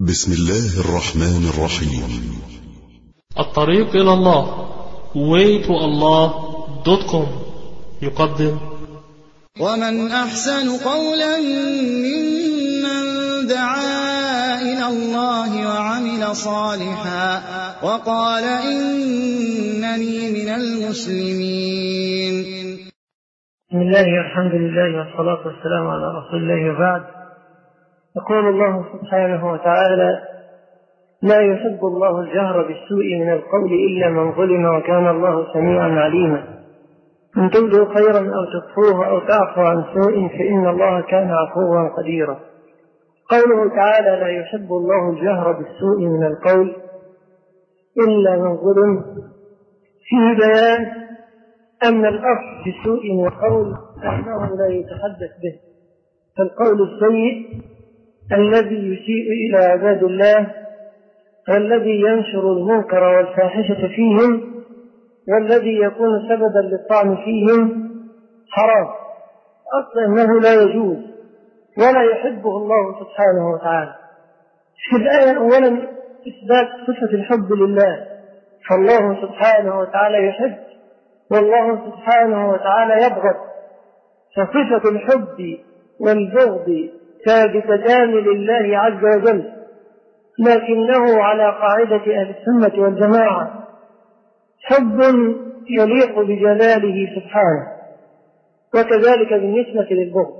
بسم الله الرحمن الرحيم. الطريق إلى الله waytoallah.com يقدم: ومن أحسن قولا ممن دعا إلى الله وعمل صالحا وقال إنني من المسلمين. بسم الله والحمد لله والصلاة والسلام على رسول الله وبعد. يقول الله سبحانه وتعالى: لا يحب الله الجهر بالسوء من القول إلا من ظلم وكان الله سميعا عليما. إن تبدوا خيرا أو تخفوه أو تعفوا عن سوء فإن الله كان عفوا قديرا. قوله تعالى: لا يحب الله الجهر بالسوء من القول إلا من ظلم، فيه بيان أن الأصل في السوء من القول أنه لا يتحدث به، فالقول السيء الذي يسيء إلى عباد الله والذي ينشر المنكر والفاحشة فيهم والذي يكون سببا للطعن فيهم حرام، أصلا أنه لا يجوز ولا يحبه الله سبحانه وتعالى. في الآية أولا إثبات صفة الحب لله، فالله سبحانه وتعالى يحب والله سبحانه وتعالى يبغض، فصفة الحب والبغض ثابتتان لله عز وجل، لكنه على قاعدة أهل السنة والجماعة حب يليق بجلاله سبحانه، وكذلك بالنسبة للبغض.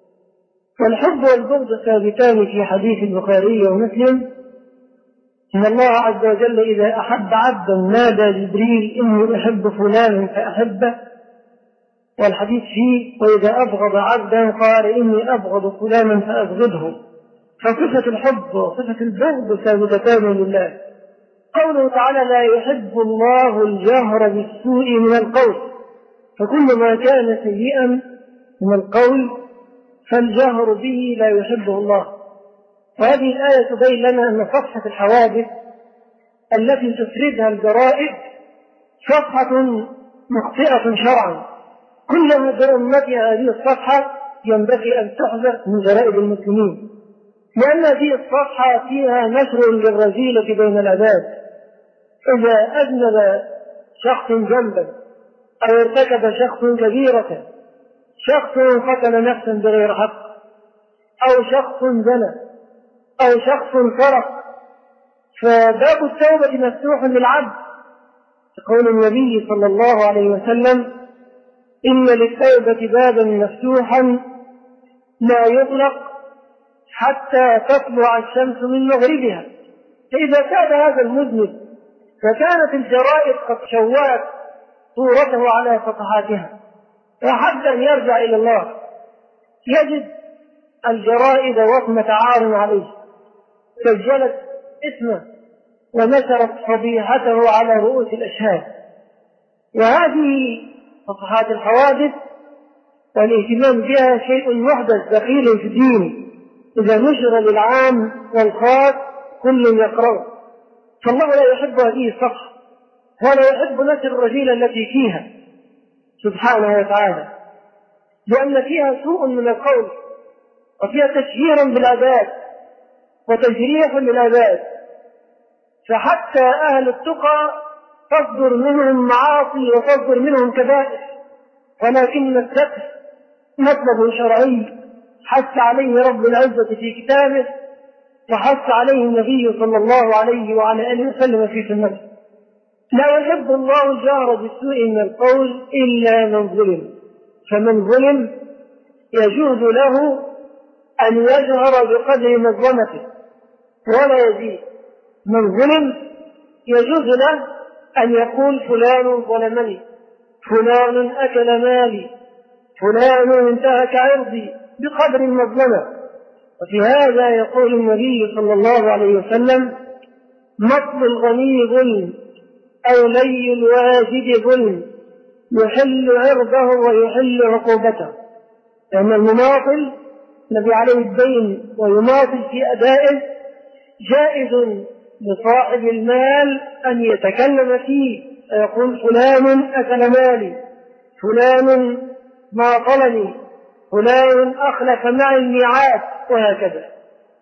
والحب والبغض ثابتان في حديث البخاري ومسلم: إن الله عز وجل إذا أحب عبدا نادى جبريل إني أحب فلانا فأحبه، والحديث فيه: وإذا أبغض عبدا قال إني أبغض فلانا فأبغضه. فصفة الحب وصفة البغض ثابتتان لله. قوله تعالى: لا يحب الله الجهر بالسوء من القول، فكل ما كان سيئا من القول فالجهر به لا يحبه الله. وهذه الآية تبين لنا أن صفحة الحوادث التي تفردها الجرائد صفحة مخطئة شرعا، كلما برمتها هذه الصفحة ينبغي أن تحذف من جرائد المسلمين، لأن هذه الصفحة فيها نشر للرذيلة بين العباد. إذا أذنب شخص ذنبا أو ارتكب شخص كبيرة، شخص قتل نفسا بغير حق، أو شخص زنى، أو شخص سرق، فباب التوبة مفتوح للعبد، يقول النبي صلى الله عليه وسلم: إن للتوبة بابا مفتوحا لا يغلق حتى تطلع الشمس من مغربها. فإذا كان هذا المذنب وكانت الجرائد قد شوهت صورته على صفحاتها وحتى أن يرجع إلى الله، يجد الجرائد وصمة عار عليه، سجلت اسمه ونشرت فضيحته على رؤوس الأشهاد. وهذه صفحات الحوادث والاهتمام بها شيء محدث دخيل في الدين، إذا نشر للعام والخاص كل يقرأ. فالله لا يحب هذه الصفحة ولا يحب نشر الرذيلة التي فيها سبحانه وتعالى، لأن فيها سوء من القول وفيها تشهير بالعباد وتجريح للعباد، فحتى أهل التقى تصدر منهم معاصي وتصدر منهم كبائر، ولكن الستر مطلب شرعي حث عليه رب العزة في كتابه وحث عليه النبي صلى الله عليه وعلى آله وسلم في سنته. لا يحب الله الجهر بالسوء من القول إلا من ظلم، فمن ظلم يجوز له أن يجهر بقدر مظلمته ولا يزيد. من ظلم يجوز له أن يقول فلان ظلمني، فلان أكل مالي، فلان انتهك عرضي، بقدر المظلمة. وفي هذا يقول النبي صلى الله عليه وسلم: مطل الغني ظلم أو لي الواجد ظلم، يحل عرضه ويحل عقوبته. لأن المماطل الذي عليه الدين ويماطل في أدائه جائز لصاحب المال أن يتكلم فيه فيقول: فلان أكل مالي، فلان ماطلني، فلان أخلف معي الميعاد، وهكذا.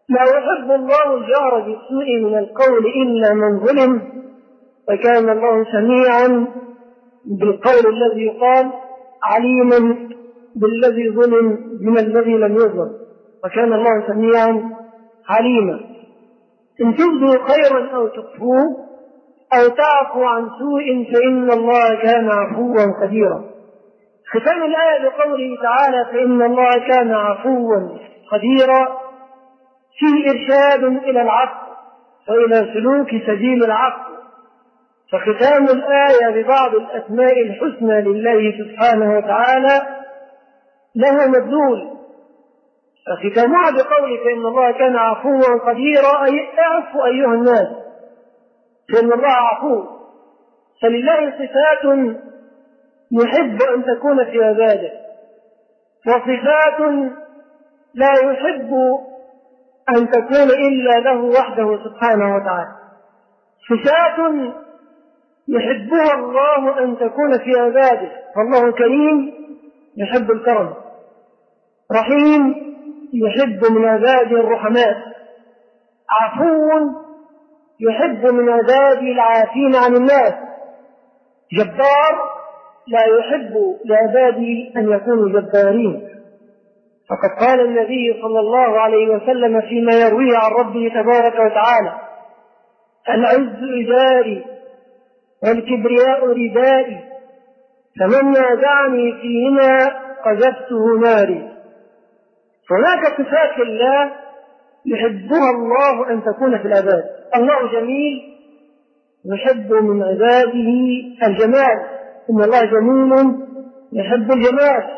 لا يحب الله الجهر بالسوء من القول إلا من ظلم، وكان الله سميعا بالقول الذي يقال، عليما بالذي ظلم من الذي لم يظلم، وكان الله سميعا عليما. إن تبدوا خيرا أو تخفوه أو تعفو عن سوء فإن الله كان عفوا قديرا. ختام الآية بقوله تعالى فإن الله كان عفوا قديرا فيه إرشاد إلى العفو وإلى سلوك سبيل العفو. فختام الآية ببعض الأسماء الحسنى لله سبحانه وتعالى له مدلول، فختامها بقوله فإن الله كان عفوا قديرا أي اعفوا أيها الناس فإن الله عفو. فلله صفات يحب أن تكون في عباده، وصفات لا يحب أن تكون إلا له وحده سبحانه وتعالى. صفات يحبها الله أن تكون في عباده، فالله كريم يحب الكرم، رحيم يحب من عباده الرحماء، عفو يحب من عباده العافين عن الناس، جبار لا يحب لعباده أن يكونوا جبارين. فقد قال النبي صلى الله عليه وسلم فيما يرويه عن ربه تبارك وتعالى العز إزاري والكبرياء ردائي فمن نازعني فيهما قذفته ناري. هناك صفات الله يحبها الله أن تكون في العباد. الله جميل يحب من عباده الجمال، إن الله جميل يحب الجمال،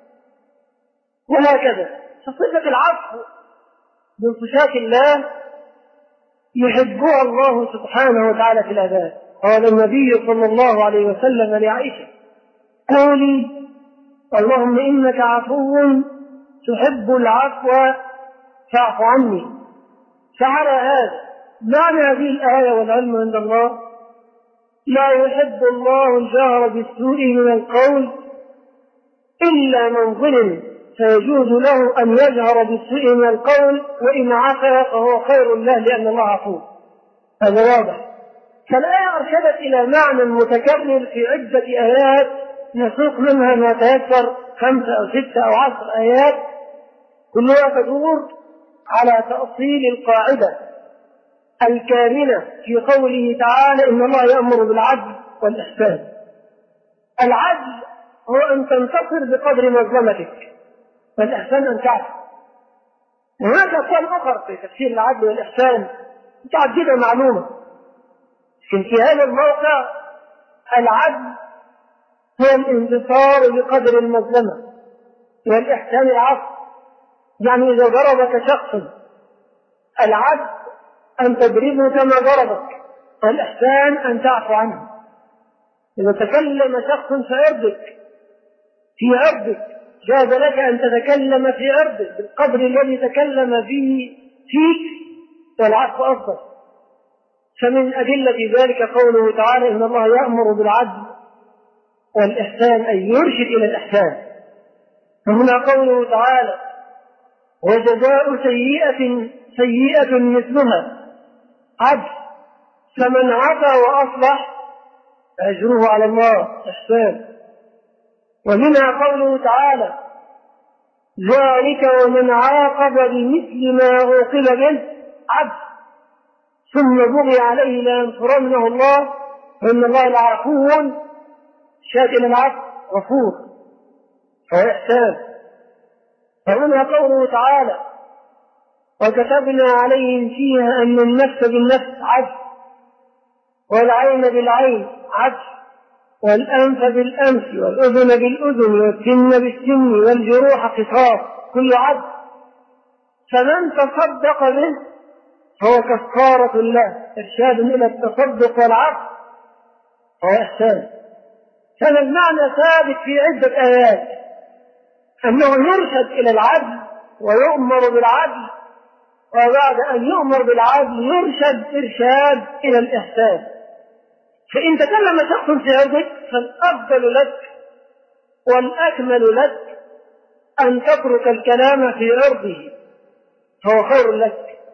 وهكذا. فصفة العفو من صفات الله يحبها الله سبحانه وتعالى في العباد. قال النبي صلى الله عليه وسلم لعائشة قولي اللهم إنك عفو تحب العفو فاعف عني. فعلى هذا معنى هذه الآية والعلم عند الله لا يحب الله الجهر بالسوء من القول إلا من ظلم، فيجوز له أن يجهر بالسوء من القول وإن عفا فهو خير له لأن الله عفو. هذا واضح. فالآية أرشدت إلى معنى متكرر في عدة آيات نسوق منها ما تيسر 5 أو 6 أو 10 آيات كلها تدور على تأصيل القاعدة الكاملة في قوله تعالى إن الله يأمر بالعدل والإحسان. العدل هو أن تنتصر بقدر مظلمتك، والإحسان أن تعفو. وهناك أقوال أخرى في تفسير العدل والإحسان متعددة معلومة، لكن في هذا الموقع العدل هو الانتصار بقدر المظلمة، والإحسان العفو. يعني إذا ضربك شخص العدل أن تضربه كما ضربك، والإحسان أن تعفو عنه. إذا تكلم شخص في عرضك جاز لك أن تتكلم في عرضك بالقدر الذي تكلم فيه فيك، والعفو أفضل. فمن أدلة ذلك قوله تعالى إن الله يأمر بالعدل والإحسان أي يرشد إلى الإحسان. فهنا قوله تعالى وجزاء سيئة مثلها عدل، فمن عفا وأصلح فأجره على الله إحسان. ومنها قوله تعالى ذلك ومن عاقب بمثل ما عوقب به عدل ثم بغي عليه لينصرنه الله وإن الله لعفو شاكر العفو غفور، فهو إحسان. ومنها قوله تعالى وكتبنا عليهم فيها أن النفس بالنفس عدل والعين بالعين عدل والأنف بالأنف والأذن بالأذن والسن بالسن والجروح قصاص كل عدل. فمن تصدق به فهو كفارة له، إرشاد إلى التصدق والعفو هو إحسان. كان المعنى ثابت في عدة آيات أنه يرشد إلى العدل ويؤمر بالعدل، وبعد أن يؤمر بالعدل يرشد إرشاد إلى الإحسان. فإن تكلم شخص في عرضك فالأفضل لك والأكمل لك أن تترك الكلام في عرضه، فهو خير لك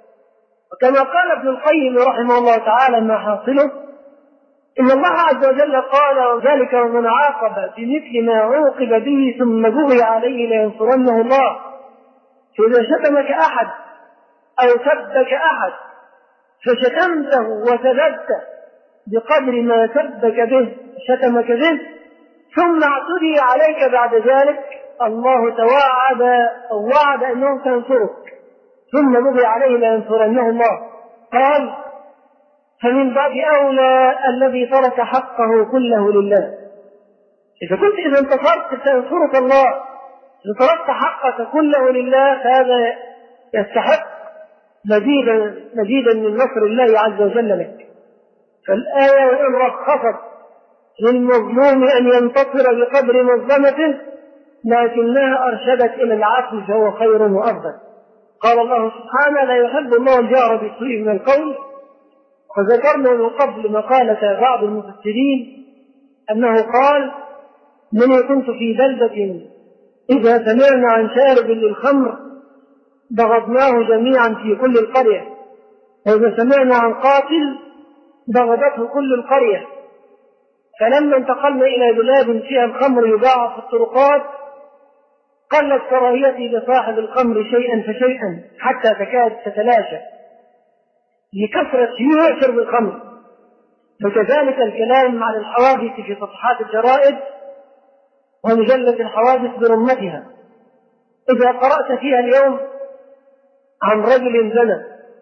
وكما قال ابن القيم رحمه الله تعالى ما حاصله إن الله عز وجل قال ذلك ومن عاقب بمثل ما عوقب به ثم بغي عليه لينصرنه الله. فإذا شتمك أحد أو سبك أحد فشتمته وسببته بقدر ما سبك به شتمك به ثم اعتدي عليك بعد ذلك، الله توعد أو وعد أنه سينصرك ثم بغي عليه لينصرنه الله. قال فمن باب أولى الذي ترك حقه كله لله. إذا انتصرت سينصرك الله، إذا تركت حقك كله لله فهذا يستحق مزيدا من نصر الله عز وجل لك. فالآية وإن رخصت للمظلوم أن ينتصر بقدر مظلمته لكنها أرشدت إلى العفو فهو خير وأفضل. قال الله سبحانه لا يحب الله الجهر بالسوء من القول. وذكرنا من قبل مقالة بعض المفسرين أنه قال من كنت في بلدة إذا سمعنا عن شارب للخمر بغضناه جميعا في كل القرية، وإذا سمعنا عن قاتل بغضته كل القرية. فلما انتقلنا إلى بلاد فيها الخمر يباع في الطرقات قلت كراهيتي لصاحب الخمر شيئا فشيئا حتى تكاد تتلاشى لكثرة شيوع شرب الخمر. فكذلك الكلام عن الحوادث في صفحات الجرائد ومجلة الحوادث برمتها، إذا قرأت فيها اليوم عن رجل زنى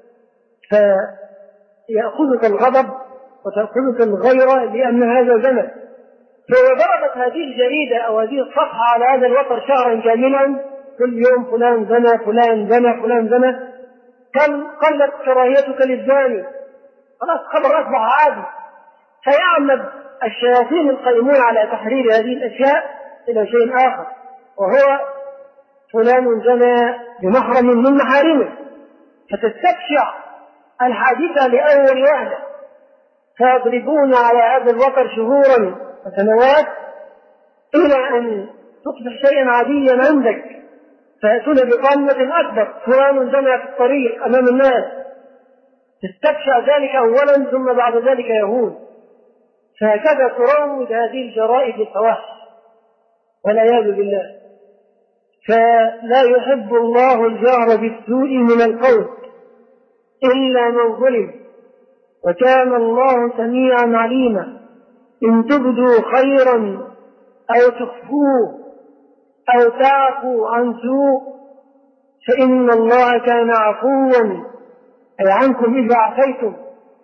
فيأخذك الغضب وتأخذك الغيرة لأن هذا زنى. فإذا ضربت هذه الجريدة أو هذه الصفحة على هذا الوتر شهرا كاملا كل يوم فلان زنى فلان زنى فلان زنى قلت كراهيتك للزاني، خلاص خبر أصبح عادي. فيعمد الشياطين القائمون على تحرير هذه الأشياء إلى شيء آخر، وهو فلان زنى بمحرم من محارمه، فتستبشع الحادثة لأول وهلة، فيضربون على هذا الوتر شهورا وسنوات إلى أن تصبح شيئا عاديا عندك، فيأتون بقامة أكبر فلان زنى في الطريق أمام الناس، تستبشع ذلك أولا ثم بعد ذلك يهون. فهكذا تروج هذه الجرائد الفواحش والعياذ بالله. فلا يحب الله الجهر بالسوء من القول إلا من ظلم، وكان الله سميعا عليما. إن تبدوا خيرا أو تخفوه أو تعفوا عن سوء فإن الله كان عفوا أي عنكم إذا عفيتم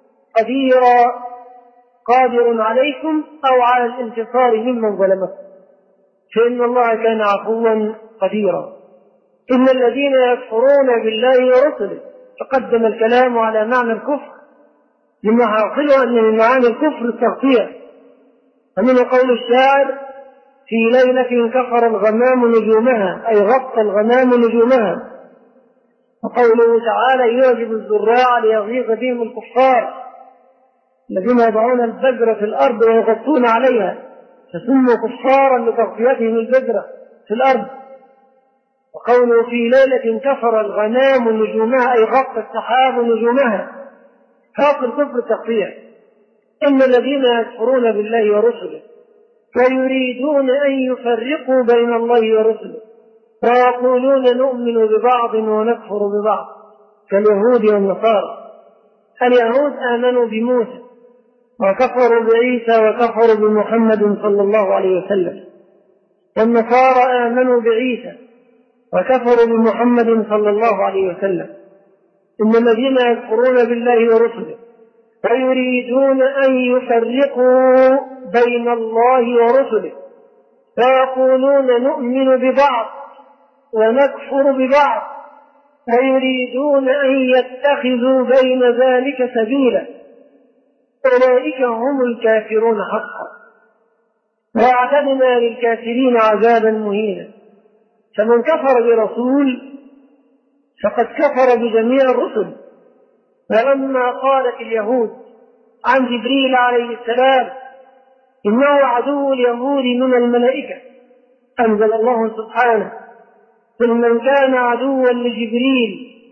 قادر عليكم أو على الانتصار ممن ظلمكم، فإن الله كان عفوا قديرا. إن الذين يكفرون بالله ورسله، تقدم الكلام على معنى الكفر مما حاصله أن من معاني الكفر التغطية. ومن قول الشاعر في ليلة كفر الغمام نجومها أي غطى الغمام نجومها. وقوله تعالى يعجب الزراع ليغيظ بهم الكفار الذين يضعون البذر في الأرض ويغطون عليها فسموا كفارا لتغطيتهم البذرة في الأرض. وقوله في ليلة كفر الغمام نجومها أي غطى السحاب نجومها، حاصل كفر التغطية. إن الذين يكفرون بالله ورسله ويريدون أن يفرقوا بين الله ورسله ويقولون نؤمن ببعض ونكفر ببعض كاليهود والنصارى. اليهود آمنوا بموسى وكفروا بعيسى وكفروا بمحمد صلى الله عليه وسلم، والنصارى آمنوا بعيسى وكفروا بمحمد صلى الله عليه وسلم. إن الذين يكفرون بالله ورسله ويريدون أن يفرقوا بين الله ورسله ويقولون نؤمن ببعض ونكفر ببعض ويريدون أن يتخذوا بين ذلك سبيلا أولئك هم الكافرون حقا وأعتدنا للكافرين عذابا مهينا. فمن كفر برسول فقد كفر بجميع الرسل. فلما قالت اليهود عن جبريل عليه السلام إنه عدو اليهود من الملائكة أنزل الله سبحانه قل من كان عدوا لجبريل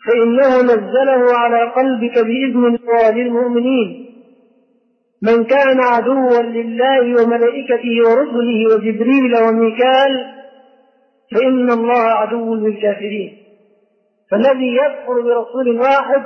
فإنه نزله على قلبك بإذن الله للمؤمنين. من كان عدوا لله وملائكته ورسله وجبريل وميكال فإن الله عدو للكافرين. فالذي يكفر برسول واحد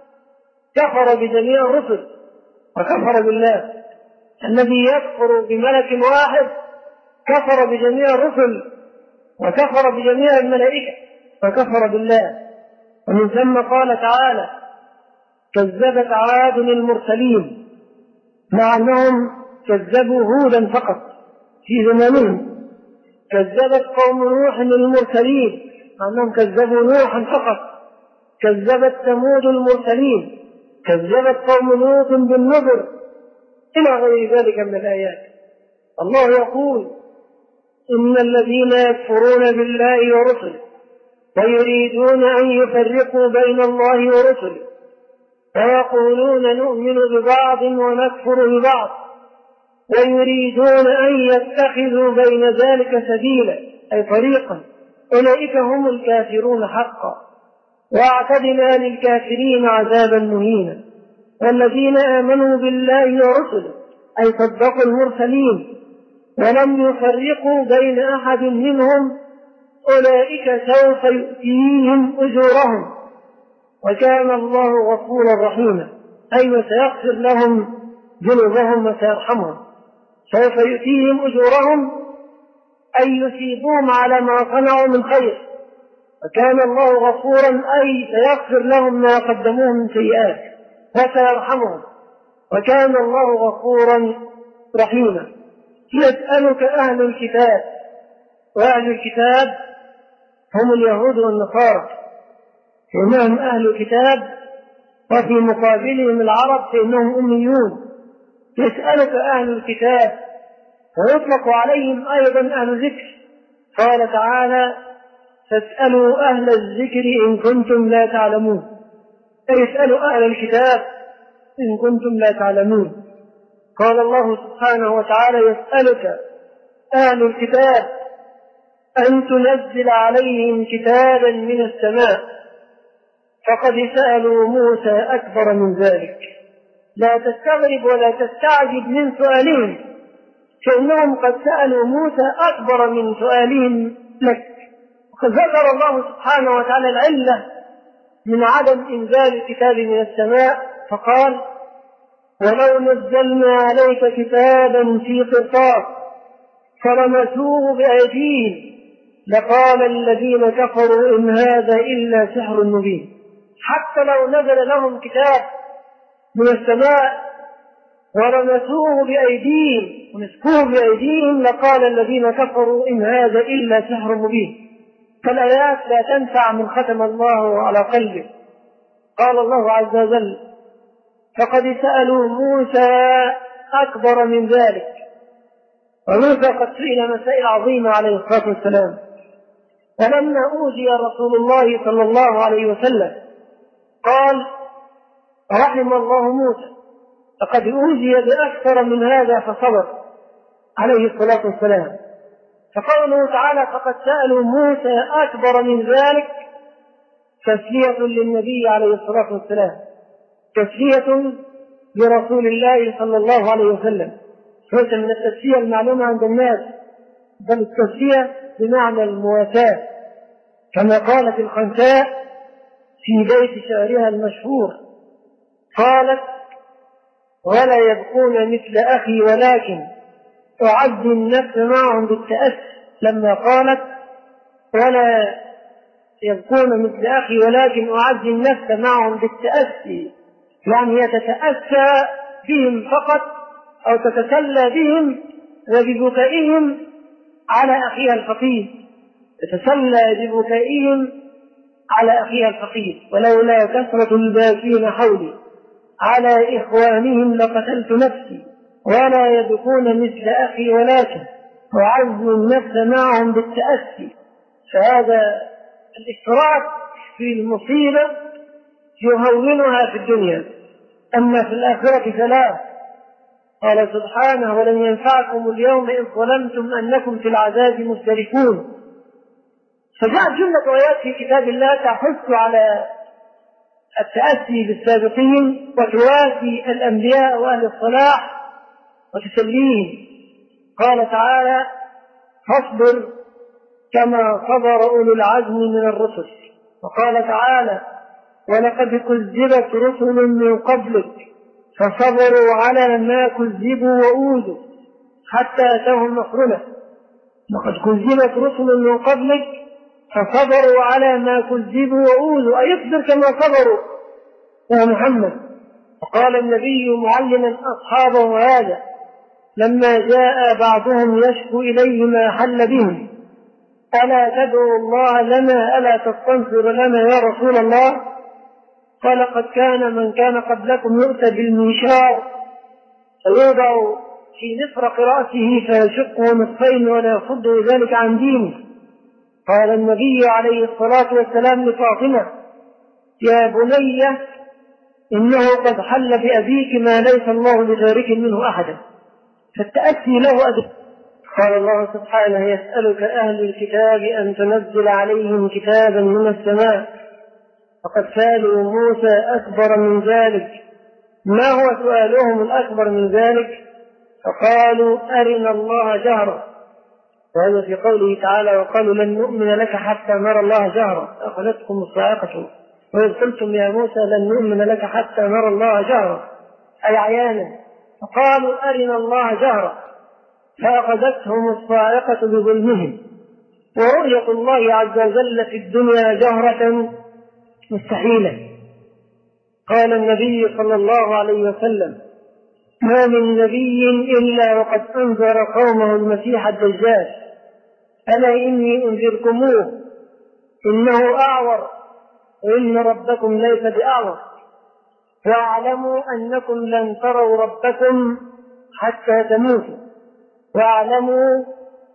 كفر بجميع الرسل وكفر بالله، الذي يكفر بملك واحد كفر بجميع الرسل وكفر بجميع الملائكة وكفر بالله. ومن ثم قال تعالى: كذبت عاد المرسلين، مع أنهم كذبوا هودا فقط في زمانهم. كذبت قوم نوح المرسلين، مع أنهم كذبوا نوحا فقط. كذبت ثمود المرسلين، كذبت قوم لوط بالنذر، إلى غير ذلك من الآيات. الله يقول: إن الذين يكفرون بالله ورسله ويريدون أن يفرقوا بين الله ورسله ويقولون نؤمن ببعض ونكفر ببعض ويريدون أن يتخذوا بين ذلك سبيلا، أي طريقا، أولئك هم الكافرون حقا، واعتدنا للكافرين عذابا مهينا. والذين آمنوا بالله ورسله، أي صدقوا المرسلين ولم يفرقوا بين أحد منهم، أولئك سوف يؤتيهم أجورهم وكان الله غفورا رحيما، أي وسيغفر لهم ذنوبهم وسيرحمهم. سوف يؤتيهم أجورهم أي يثيبهم على ما صنعوا من خير، وكان الله غفورا أي سيغفر لهم ما قدموه من سيئات وسيرحمهم، وكان الله غفورا رحيما. يسألك أهل الكتاب، وأهل الكتاب هم اليهود والنصارى، فإنهم أهل الكتاب، وفي مقابلهم العرب فإنهم أميون. يسألك أهل الكتاب، ويطلق عليهم أيضا أهل الذكر. قال تعالى: فاسألوا أهل الذكر إن كنتم لا تعلمون، فيسألوا أهل الكتاب إن كنتم لا تعلمون. قال الله سبحانه وتعالى: يسألك أهل الكتاب أن تنزل عليهم كتابا من السماء، فقد سألوا موسى أكبر من ذلك. لا تستغرب ولا تستعجب من سؤالهم، فإنهم قد سألوا موسى أكبر من سؤالهم لك. وقد ذكر الله سبحانه وتعالى العلة من عدم إنزال الكتاب من السماء، فقال: ولو نزلنا عليك كتابا في قرطاس فلمسوه بأيديهم لقال الذين كفروا إن هذا إلا سحر مبين. حتى لو نزل لهم كتاب من السماء ولمسوه بأيديهم ومسكوه بأيديهم لقال الذين كفروا إن هذا إلا سحر مبين. فالآيات لا تنفع من ختم الله على قلبه. قال الله عز وجل: فقد سألوا موسى أكبر من ذلك. وموسى قد سئل مسائل عظيمة عليه الصلاة والسلام. فلما أوذي رسول الله صلى الله عليه وسلم قال: رحم الله موسى، لقد أوذي بأكثر من هذا فصبر، عليه الصلاة والسلام. فقوله تعالى: فقد سألوا موسى أكبر من ذلك، تسلية للنبي عليه الصلاة والسلام، تسلية لرسول الله صلى الله عليه وسلم، ليس من التسلية المعلومة عند الناس، بل التسلية بمعنى المواساة، كما قالت الخنساء في بيت شعرها المشهور، قالت: ولا يبقون مثل أخي ولكن أعزي النفس معهم بالتأسي. لما قالت ولا يبقون مثل أخي ولكن أعزي النفس معهم بالتأسي، يعني هي تتأسى بهم فقط أو تتسلى بهم وببكائهم على أخيها الفقير، تتسلى ببكائهم على أخيها الفقير. ولولا كثرة الباكين حولي على إخوانهم لقتلت نفسي، ولا يبكون مثل أخي ولكن أعزي النفس معهم بالتأسي. فهذا الإفراط في المصيبة يهونها في الدنيا، أما في الآخرة فلا. قال سبحانه: ولن ينفعكم اليوم إذ ظلمتم أنكم في العذاب مشتركون. فجاءت جملة آيات في كتاب الله تحث على التأسي بالسابقين وتواسي الأنبياء وأهل الصلاح وتسليهم. قال تعالى: فاصبر كما صبر أولو العزم من الرسل. وقال تعالى: ولقد كذبت رسل من قبلك فصبروا على ما كذبوا وأوذوا حتى أتاهم نصرنا. لقد كذبت رسل من قبلك فصبروا على ما كذبوا وأوذوا، أي اصبر كما صبروا يا محمد. وقال النبي معلما أصحابه هذا لما جاء بعضهم يشكو إليه ما حل بهم: ألا تدعو الله لنا، ألا تستنصر لنا يا رسول الله؟ قال: قد كان من كان قبلكم يؤتى بالمنشار فيوضع في مفرق رأسه فيشقه نصفين ولا يصده ذلك عن دينه. قال النبي عليه الصلاة والسلام لفاطمة: يا بني إنه قد حل بأبيك ما ليس الله بتارك منه أحدا. فالتأسي له أدب. قال الله سبحانه: يسألك أهل الكتاب أن تنزل عليهم كتابا من السماء. فقد سألوا موسى أكبر من ذلك. ما هو سؤالهم الأكبر من ذلك؟ فقالوا: أرنا الله جهرا. وهذا في قوله تعالى: وقالوا لن نؤمن لك حتى نرى الله جهرا أخذتكم الصاعقة وإذ قلتم يا موسى لن نؤمن لك حتى نرى الله جهرا، أي عيانا. فقالوا: أرنا الله جهرا فأخذتهم الصاعقة بظلمهم. ورؤية الله عز وجل في الدنيا جهرة مستحيلة. قال النبي صلى الله عليه وسلم: ما من نبي إلا وقد أنذر قومه المسيح الدجال، ألا إني أنذركموه إنه أعور وإن ربكم ليس بأعور، واعلموا أنكم لن تروا ربكم حتى تموتوا، واعلموا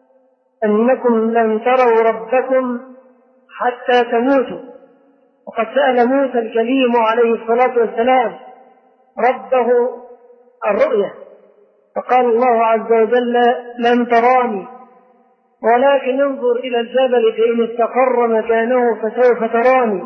أنكم لن تروا ربكم حتى تموتوا. وقد سأل موسى الكليم عليه الصلاة والسلام ربه الرؤية، فقال الله عز وجل: لن تراني ولكن انظر إلى الجبل فإن استقر مكانه فسوف تراني.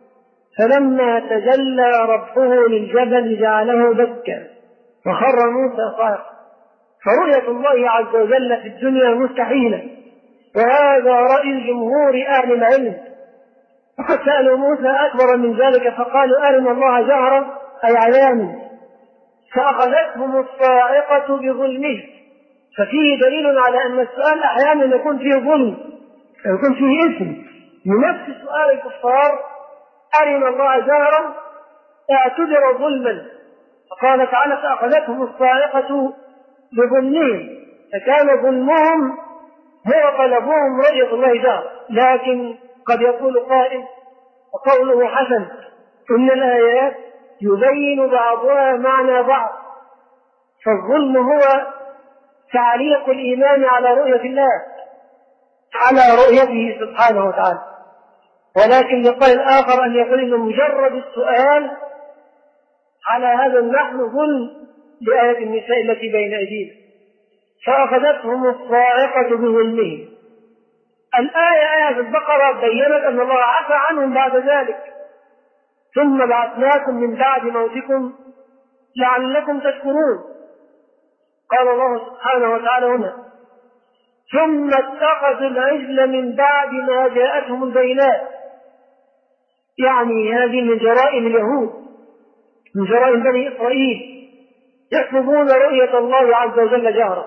فلما تجلى ربه للجبل جعله دكا وخر موسى صاعقا. فرؤية الله عز وجل في الدنيا مستحيلة، وهذا رأي جمهور أهل العلم. وقد سألوا موسى أكبر من ذلك فقالوا: أرنا الله جهرا، أي عيانا. فأخذتهم الصاعقة بظلمه. ففيه دليل على أن السؤال أحيانا يكون فيه ظلم، يكون فيه إثم. بنفس سؤال الكفار: أرنا الله جهرا، اعتبر ظلما. فقال تعالى: فأخذتهم الصاعقة بظلمهم، فكان ظلمهم هو طلبهم رؤية الله جهرا. لكن قد يقول قائل وقوله حسن: إن الآيات يبين بعضها معنى بعض. فالظلم هو تعليق الإيمان على رؤية الله، على رؤيته سبحانه وتعالى. ولكن لقائل آخر أن يقول إن مجرد السؤال على هذا النحو ظلم لآية النساء التي بين أيدينا. فأخذتهم الصاعقة بظلمهم. الآية آية البقرة بيّنت أن الله عفى عنهم بعد ذلك: ثم بعثناكم من بعد موتكم لعلكم تشكرون. قال الله سبحانه وتعالى هنا: ثم اتخذوا العجل من بعد ما جاءتهم البينات. يعني هذه من جرائم اليهود، من جرائم بني إسرائيل، يطلبون رؤية الله عز وجل جهرا،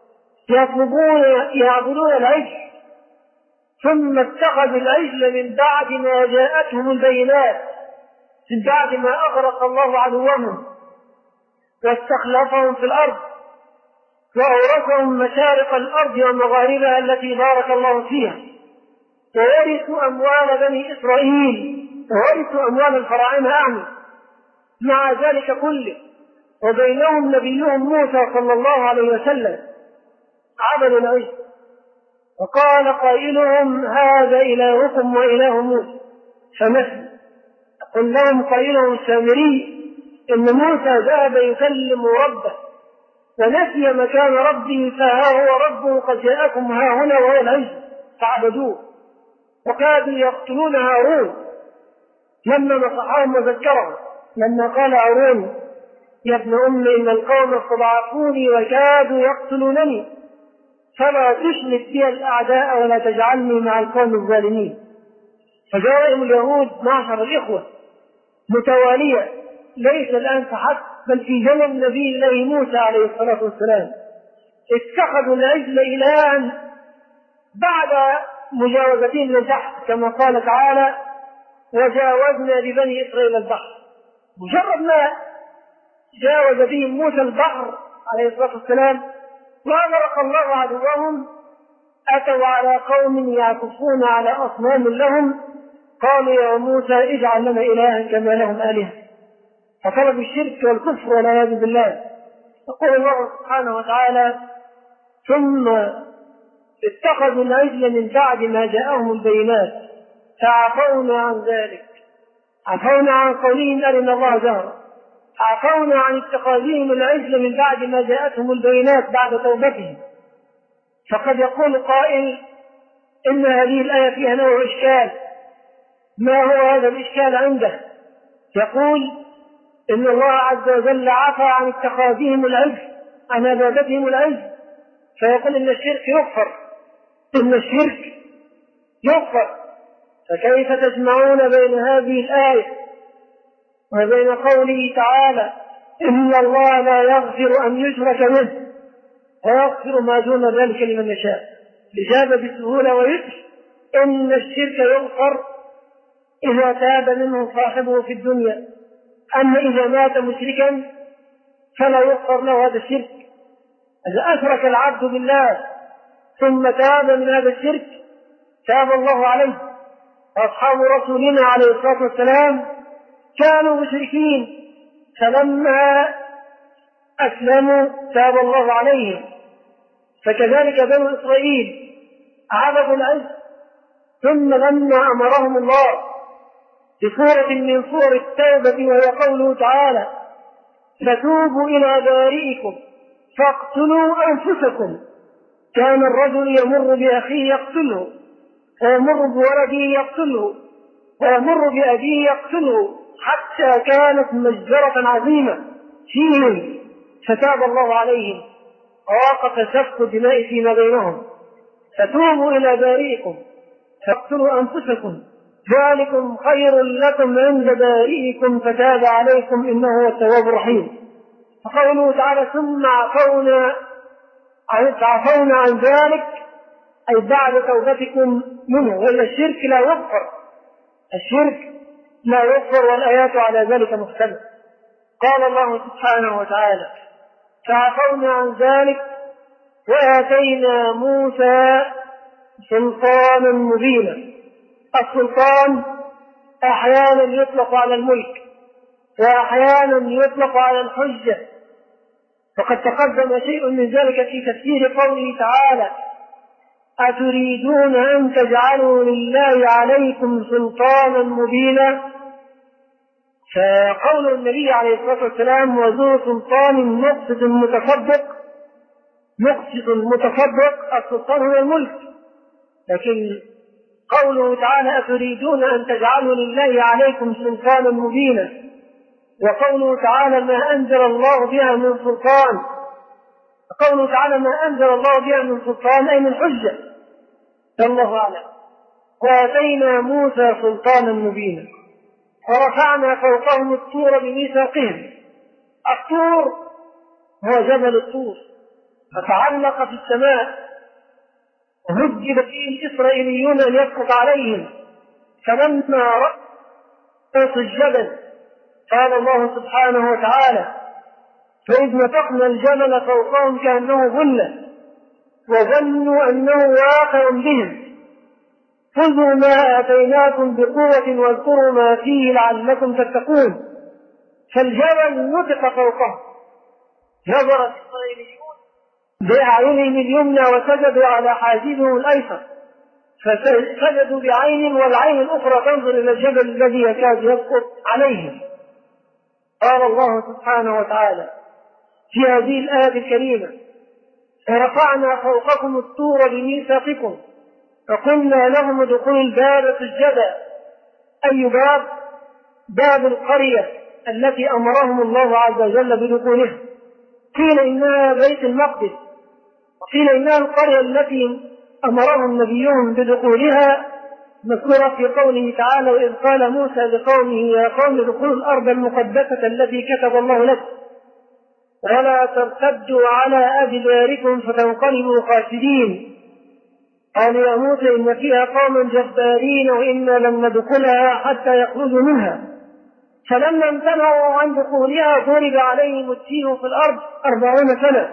يعبدون العجل. ثم اتخذوا العجل من بعد ما جاءتهم البينات، من بعد ما أغرق الله عدوهم واستخلفهم في الأرض وأورثهم مشارق الأرض ومغاربها التي بارك الله فيها، وورثوا أموال بني إسرائيل، وورثوا أموال الفراعنة أعني. مع ذلك كله وبينهم نبيهم موسى صلى الله عليه وسلم عبدوا العجل. وقال قائلهم: هذا إلهكم وإله موسى فمثل. قل لهم قائلهم السامري: إن موسى ذهب يكلم ربه ونسي مكان ربه، فها هو ربه قد جاءكم ها هنا وهو العجل فاعبدوه. وكادوا يقتلون هارون لما نصحهم وذكرهم، لما قال هارون يا ابن أم إن القوم استضعفوني وكادوا يقتلونني فلا تشمت بي الأعداء ولا تجعلني مع القوم الظالمين. فجاءهم اليهود معشر الإخوة متوالية، ليس الآن فحسب بل في زمن نبي الله موسى عليه الصلاة والسلام، اتخذوا العجل إلها بعد مجاوزتهم للبحر، كما قال تعالى وجاوزنا ببني إسرائيل البحر. مجرد ما جاوز بهم موسى البحر عليه الصلاة والسلام وأغرق الله عدوهم، أتوا على قوم يعكفون على أصنام لهم، قالوا يا موسى اجعل لنا إلها كما لهم آلهة، فطلبوا الشرك والكفر والعياذ بالله. يقول الله سبحانه وتعالى ثم اتخذوا العجل من بعد ما جاءهم البينات فعفونا عن ذلك، عفونا عن قولهم أرنا الله جهرا، عفونا عن اتخاذهم العجل من بعد ما جاءتهم البينات بعد توبتهم. فقد يقول قائل إن هذه الآية فيها نوع إشكال، ما هو هذا الإشكال عنده؟ يقول إن الله عز وجل عفى عن اتخاذهم العجل، عن عبادتهم العجل، فيقول إن الشرك يغفر، إن الشرك يغفر. فكيف تجمعون بين هذه الآية وبين قوله تعالى إن الله لا يغفر أن يشرك به ويغفر ما دون ذلك لمن يشاء؟ الإجابة بسهولة ويسر إن الشرك يغفر إذا تاب منه صاحبه في الدنيا، أما إذا مات مشركا فلا يغفر له هذا الشرك. إذا أشرك العبد بالله ثم تاب من هذا الشرك تاب الله عليه. أصحاب رسولنا عليه الصلاة والسلام كانوا مشركين، فلما أسلموا تاب الله عليهم. فكذلك بنو إسرائيل عبدوا العجل، ثم لما أمرهم الله بصورة من صور التوبة وهي قوله تعالى فتوبوا إلى بارئكم فاقتلوا أنفسكم، كان الرجل يمر بأخيه يقتله، ويمر بولده يقتله، ويمر بأبيه يقتله، حتى كانت مجزرة عظيمة فيهم، فتاب الله عليهم ووقف سفك الدماء فيما بينهم. فتوبوا إلى بارئكم فاقتلوا أنفسكم ذلكم خير لكم عند بارئكم فتاب عليكم إنه هو التواب الرحيم. فقوله تعالى ثم عفونا عن ذلك أي بعد توبتكم منه، وإلا الشرك لا يغفر، الشرك لا يغفر، والآيات على ذلك مختلفة. قال الله سبحانه وتعالى فعفونا عن ذلك وآتينا موسى سلطانا مبينا. السلطان أحيانا يطلق على الملك وأحيانا يطلق على الحجة، وقد تقدم شيء من ذلك في تفسير قوله تعالى أتريدون أن تجعلوا لله عليكم سلطانا مبينا. فقول النبي عليه الصلاة والسلام وذو سلطان مقسط متصدق السلطان هو الملك، لكن قوله تعالى أتريدون أن تجعلوا لله عليكم سلطانا مبينا، وقوله تعالى ما أنزل الله بها من سلطان، قوله تعالى ما أنزل الله بها من سلطان أي من حجة، الله أعلم. وآتينا موسى سلطانا مبينا ورفعنا فوقهم الطور بميثاقهم. الطور هو جبل الطور، فتعلق في السماء وهجب فيه الإسرائيليون أن يسقط عليهم، فلما رأوا الجبل قال الله سبحانه وتعالى فإذ نفخنا الجبل فوقهم كأنه ظلة وظنوا أنه واقع بهم خذوا ما آتيناكم بقوة واذكروا ما فيه لعلكم تتقون. فالجبل نطق فوقه، نظر الإسرائيليون بأعينهم اليمنى وسجدوا على حاجبهم الأيسر، فسجدوا بعين والعين الأخرى تنظر إلى الجبل الذي يكاد يسقط عليهم. قال الله سبحانه وتعالى في هذه الآية الكريمة ورفعنا فوقكم الطور بميثاقكم فقلنا لهم ادخلوا الباب سجدا. أي باب؟ باب القرية التي أمرهم الله عز وجل بدخولها، قيل إنها بيت المقدس، وقيل إنها القرية التي أمرهم نبيهم بدخولها مذكورة في قوله تعالى: وإذ قال موسى لقومه يا قوم ادخلوا الأرض المقدسة التي كتب الله لكم ولا ترتدوا على أدباركم فتنقلبوا خاسرين. قالوا يا موسى إن فيها قوما جبارين وإنا لن ندخلها حتى يخرجوا منها، فلما امتنعوا عن دخولها ضرب عليهم التيه في الأرض 40 سنة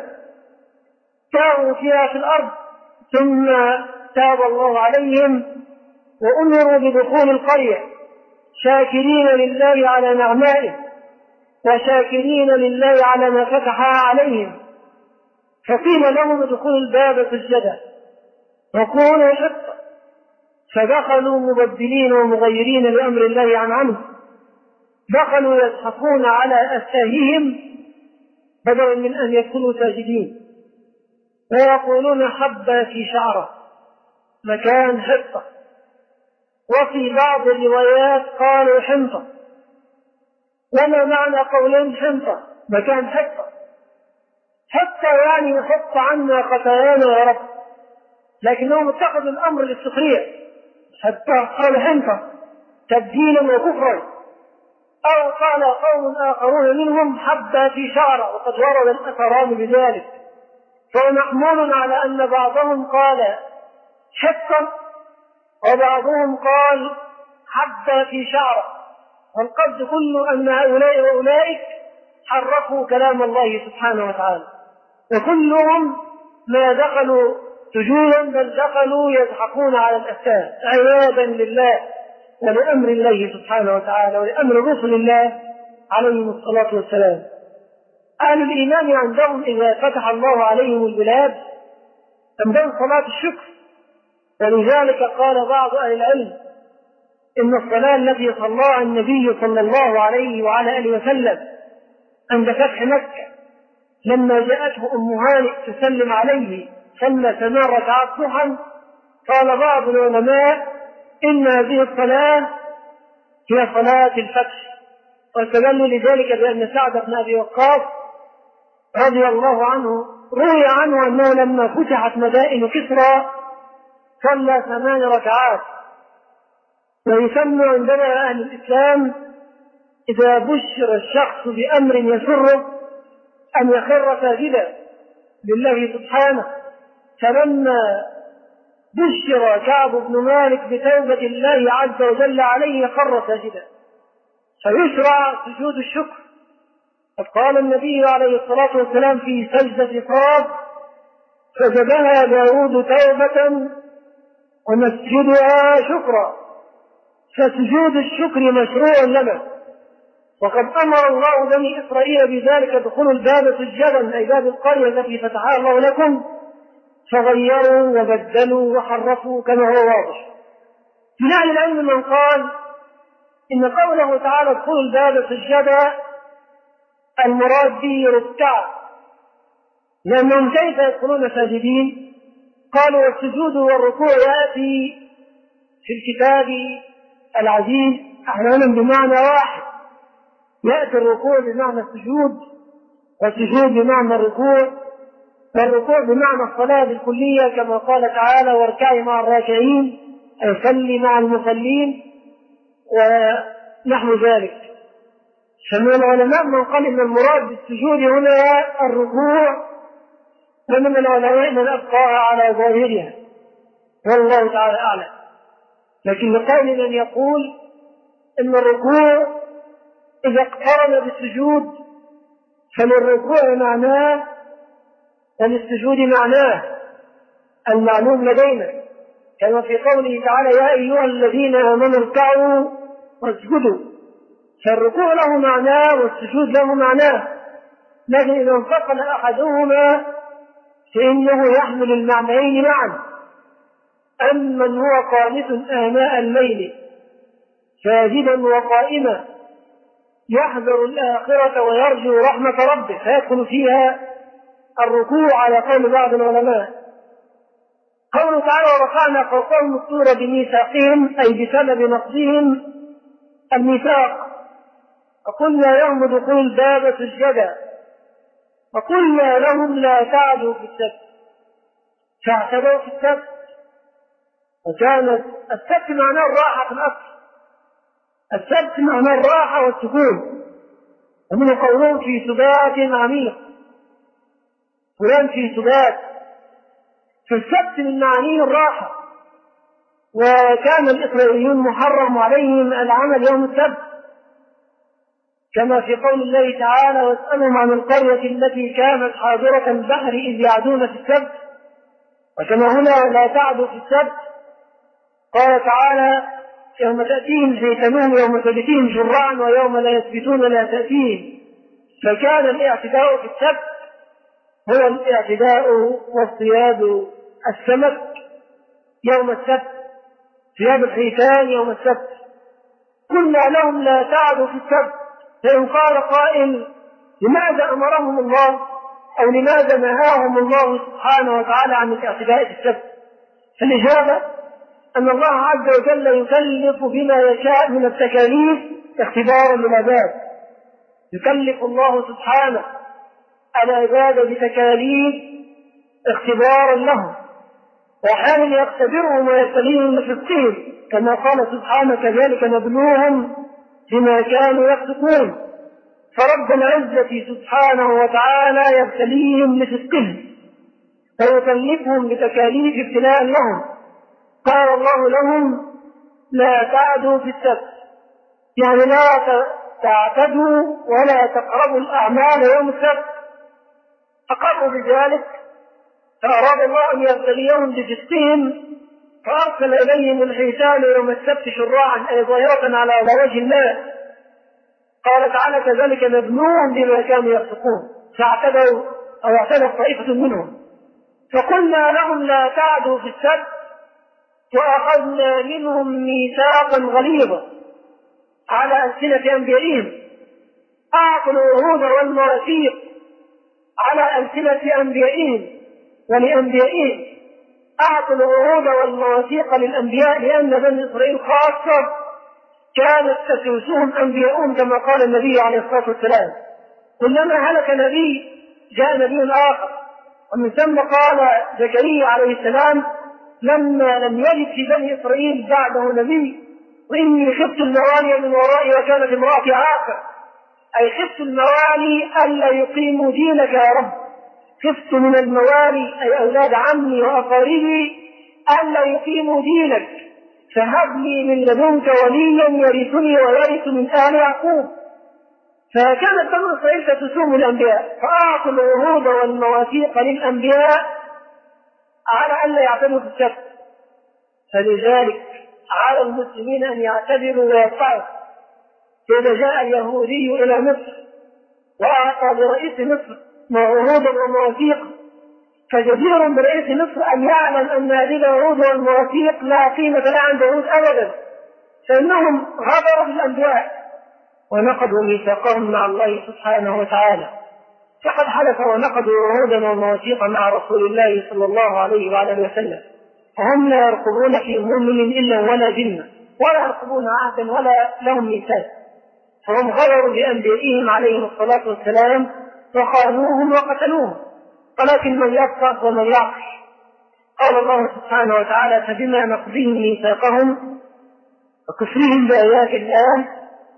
ساروا فيها في الأرض، ثم تاب الله عليهم وأمروا بدخول القرية شاكرين لله على نعمائه وشاكرين لله على ما فتحها عليهم، فقيل لهم ادخلوا الباب سجدا وكونوا حقا، فدخلوا مبدلين ومغيرين لأمر الله عن عنه، دخلوا يزحفون على أفواههم بدلا من أن يكونوا ساجدين، ويقولون حبة في شعره مكان حقة، وفي بعض الروايات قالوا حنطة. وما معنى قولهم حنطة مكان حقة؟ حتى يعني حط عنا خطايانا يا رب، لكنهم اتخذوا الأمر للسخرية حتى قال حنطة تبديلا وكفرا. أو قال قوم آخرون منهم حبة في شعره، وقد ورد الأثران بذلك، فهو محمول على أن بعضهم قال حقا وبعضهم قال حبة في شعره، والقصد كله أن هؤلاء وأولئك حرفوا كلام الله سبحانه وتعالى، وكلهم ما دخلوا سجودا بل دخلوا يزحفون على الأساس عياذا لله ولأمر الله سبحانه وتعالى ولأمر رسل الله عليهم الصلاة والسلام. أهل الإيمان عندهم إذا فتح الله عليهم البلاد عندهم صلاة الشكر، ولذلك قال بعض أهل العلم إن الصلاة التي صلاها النبي صلى الله عليه وعلى آله وسلم عند فتح مكة لما جاءته أم هانئ تسلم عليه صلى 8 ركعات ضحى، قال بعض العلماء إن هذه الصلاة هي صلاة الفتح، واستدلوا لذلك بأن سعد بن أبي وقاص رضي الله عنه روي عنه أنه لما فتحت مدائن كسرى صلى 8 ركعات. ويسمى عندنا أهل الإسلام إذا بشر الشخص بأمر يسره أن يخر ساجدا لله سبحانه، فلما بشر كعب بن مالك بتوبة الله عز وجل عليه خر ساجدا، فيشرع سجود الشكر. قد قال النبي عليه الصلاة والسلام في سجدة صاد: سجدها داود توبة ومسجدها شكرا، فسجود الشكر مشروع لنا، وقد أمر الله بني إسرائيل بذلك: ادخلوا الباب سجدا، أي باب القرية التي فتحها الله لكم، فغيروا وبدلوا وحرفوا كما هو واضح. من أهل العلم من قال إن قوله تعالى ادخلوا الباب سجدا المراد به ركعا، لأنهم كيف يدخلون ساجدين؟ قالوا والسجود والركوع يأتي في الكتاب العزيز أحيانا بمعنى واحد، يأتي الركوع بمعنى السجود والسجود بمعنى الركوع، والركوع بمعنى الصلاة بالكلية كما قال تعالى: واركعي مع الراكعين، أي صلي مع المصلين ونحو ذلك. فمن العلماء من قال إن المراد بالسجود هنا الركوع، ومن العلماء من أبقاها على ظاهرها، والله تعالى أعلم. لكن لقول من يقول إن الركوع إذا اقترن بالسجود فللركوع معناه وللسجود معناه المعلوم لدينا، كما في قوله تعالى: يا أيها الذين آمنوا اركعوا واسجدوا، فالركوع له معناه والسجود له معناه، لكن إذا انفصل أحدهما فإنه يحمل المعنيين معا. أما من هو قانت آناء الليل ساجدا وقائما يحذر الآخرة ويرجو رحمة ربه، فيدخل فيها الركوع على قول بعض العلماء. قوله تعالى: ورفعنا فوقهم الطور بميثاقهم، أي بسبب نقضهم الميثاق فقلنا لهم ادخلوا الباب سجدا وقلنا لهم لا تعدوا في السبت فاعتدوا في السبت. وكانت السبت معناه الراحة في الأصل، السبت معناه الراحة والسكون، ومن قولهم في سبات عميق، فلان في سبات، فالسبت من معانيه الراحة. وكان الإسرائيليون محرم عليهم العمل يوم السبت، كما في قول الله تعالى واسألهم عن القرية التي كانت حاضرة البحر إذ يعدون في السبت. وكما هنا لا تعدوا في السبت، قال تعالى يوم تأتيهم حيتانهم يوم سبتهم شرعا ويوم لا يثبتون لا تأتيهم. فكان الاعتداء في السبت هو الاعتداء واصطياد السمك يوم السبت، صياد الحيتان يوم السبت. قلنا لهم لا تعدوا في السبت، فإن قال قائل لماذا أمرهم الله أو لماذا نهاهم الله سبحانه وتعالى عن الاعتداء في السبت؟ فالإجابة أن الله عز وجل يكلف بما يشاء من التكاليف اختبارا للعباد. يكلف الله سبحانه العباد بتكاليف اختبارا لهم، وأحيانا يختبرهم ويبتليهم بصدقهم، كما قال سبحانه كذلك نبلوهم بما كانوا يفسقون. فرب العزة سبحانه وتعالى يبتليهم بصدقهم ويكلفهم بتكاليف ابتلاء لهم. قال الله لهم لا تعدوا في السبت، يعني لا تعتدوا ولا تقربوا الأعمال يوم السبت. فقروا بذلك، فأراد الله أن يبتليهم بصدقهم فأرسل إليهم الحيتان يوم السبت شراعا أي ظاهرة على وجه الله. قال تعالى كذلك نبلوهم بما كانوا يفسقون، فاعتدوا أو اعتدت طائفة منهم. فقلنا لهم لا تعدوا في السبت وأخذنا منهم ميثاقا غليظا على ألسنة أنبيائهم. أعطوا العهود والمواثيق على ألسنة أنبيائهم ولأنبيائهم. أعطوا العهود والمواثيق للأنبياء لأن بني إسرائيل خاصة كانت تسوسهم أنبياؤهم، كما قال النبي عليه الصلاة والسلام كلما هلك نبي جاء نبي آخر. ومن ثم قال زكريا عليه السلام لما لم يجد في بني إسرائيل بعده نبي وإني خفت الموالي من ورائي وكانت امرأتي عاقر، أي خفت الموالي ألا يقيموا دينك يا رب. خفت من الموالي أي أولاد عمي وأقاربي ألا يقيموا دينك، فهب لي من لدنك وليا يرثني ويرث من آل يعقوب. فكانت بنو إسرائيل تسوم الأنبياء، فأعطوا العهود والمواثيق للأنبياء على ألا يعتدوا في السبت. فلذلك على المسلمين أن يعتبروا ويطاعوا. إذا جاء اليهودي إلى مصر وأعطى برئيس مصر عهودا ومواثيق، فجدير برئيس مصر أن يعلم أن هذه العهود والمواثيق لا قيمة لها عند اليهود أبدا، فإنهم غدروا بالأنبياء ونقضوا ميثاقهم مع الله سبحانه وتعالى. فقد حلف ونقضوا عهودا ومواثيق مع رسول الله صلى الله عليه وعلى اله وسلم، وهم لا يرقبون في مؤمن إلا ولا ذمة، ولا يرقبون عهدا ولا لهم ميثاق، فهم غدروا بأنبيائهم عليهم الصلاة والسلام وخانوهم وقتلوهم. ولكن من يفقه ومن يعقل. قال الله سبحانه وتعالى فبما نقضهم ميثاقهم وكفرهم بآيات الله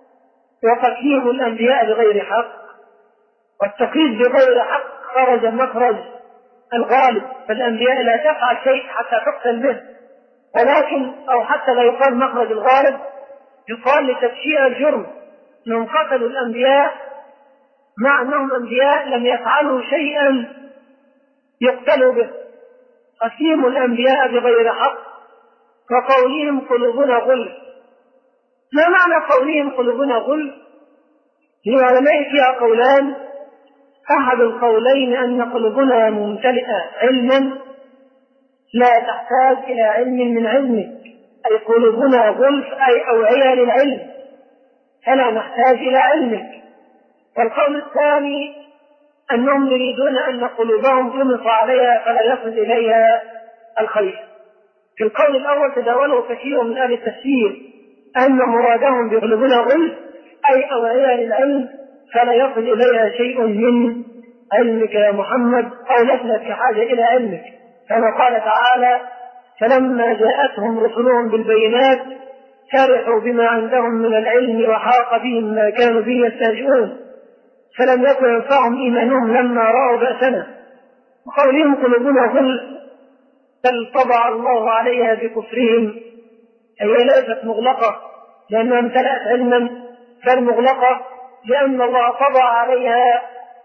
وقتلهم الأنبياء بغير حق والتقييد بغير حق خرج مخرج الغالب، فالأنبياء لا تفعل شيء حتى تقتل به، ولكن أو حتى لا يقال مخرج الغالب يقال لتفشيء الجرم أنهم قتلوا الأنبياء مع أنهم أنبياء لم يفعلوا شيئا يقتلوا به. قتلهم الأنبياء بغير حق وقولهم قلوبنا غلف. ما معنى قولهم قلوبنا غلف؟ للعلماء فيها قولان. أحد القولين أن قلوبنا ممتلئة علما لا تحتاج إلى علم من علمك، أي قلوبنا غلف أي أوعية للعلم فلا نحتاج إلى علمك. والقول الثاني أنهم يريدون أن قلوبهم تمص عليها فلا يصل إليها الخير. في القول الأول تداوله كثير من أهل التفسير أن مرادهم بقلوبنا غلف أي أوعية للعلم فلا يصل إليها شيء من علمك يا محمد، أو لسنا في حاجة إلى علمك. كما قال تعالى: فلما جاءتهم رسلهم بالبينات فرحوا بما عندهم من العلم وحاق بهم ما كانوا به يستهزئون، فلم يكن ينفعهم إيمانهم لما رأوا بأسنا، وقولهم قلوبنا غلف بل طبع الله عليها بكفرهم. أي ليست مغلقة لأنها امتلأت علما، بل مغلقة لأن الله طبع عليها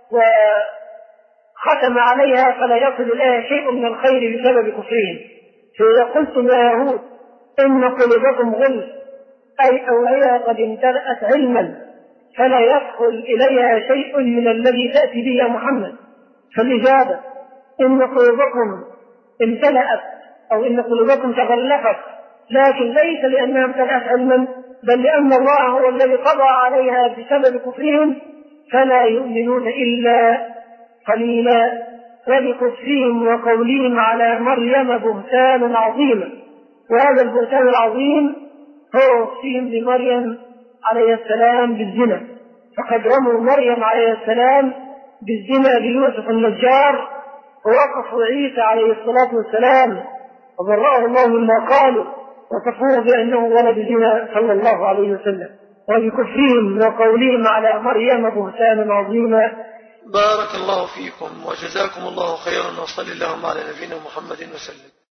وختم عليها فلا يصل إليها شيء من الخير بسبب كفرهم. فإذا قلتم يا يهود إن قلوبكم غلف أي أوعية قد امتلأت علما فلا يدخل إليها شيء من الذي تأتي به يا محمد، فالإجابة إن قلوبكم امتلأت أو إن قلوبكم تغلفت، لكن ليس لأنها امتلأت علما، بل لأن الله هو الذي طبع عليها بسبب كفرهم فلا يؤمنون إلا قليلا، ولكفرهم وقولهم على مريم بهتان عظيما. وهذا البهتان العظيم هو وصفهم لمريم عليه السلام بالزنا، فقد رموا مريم عليه السلام بالزنا بيوسف النجار، ووقفوا عيسى عليه الصلاة والسلام وبرأه الله مما قالوا وصفوه بأنه ولد زنا صلى الله عليه وسلم. وبكفرهم وقولهم على مريم بهتانا عظيما. بارك الله فيكم وجزاكم الله خيرا، وصلى اللهم على نبينا محمد وسلم.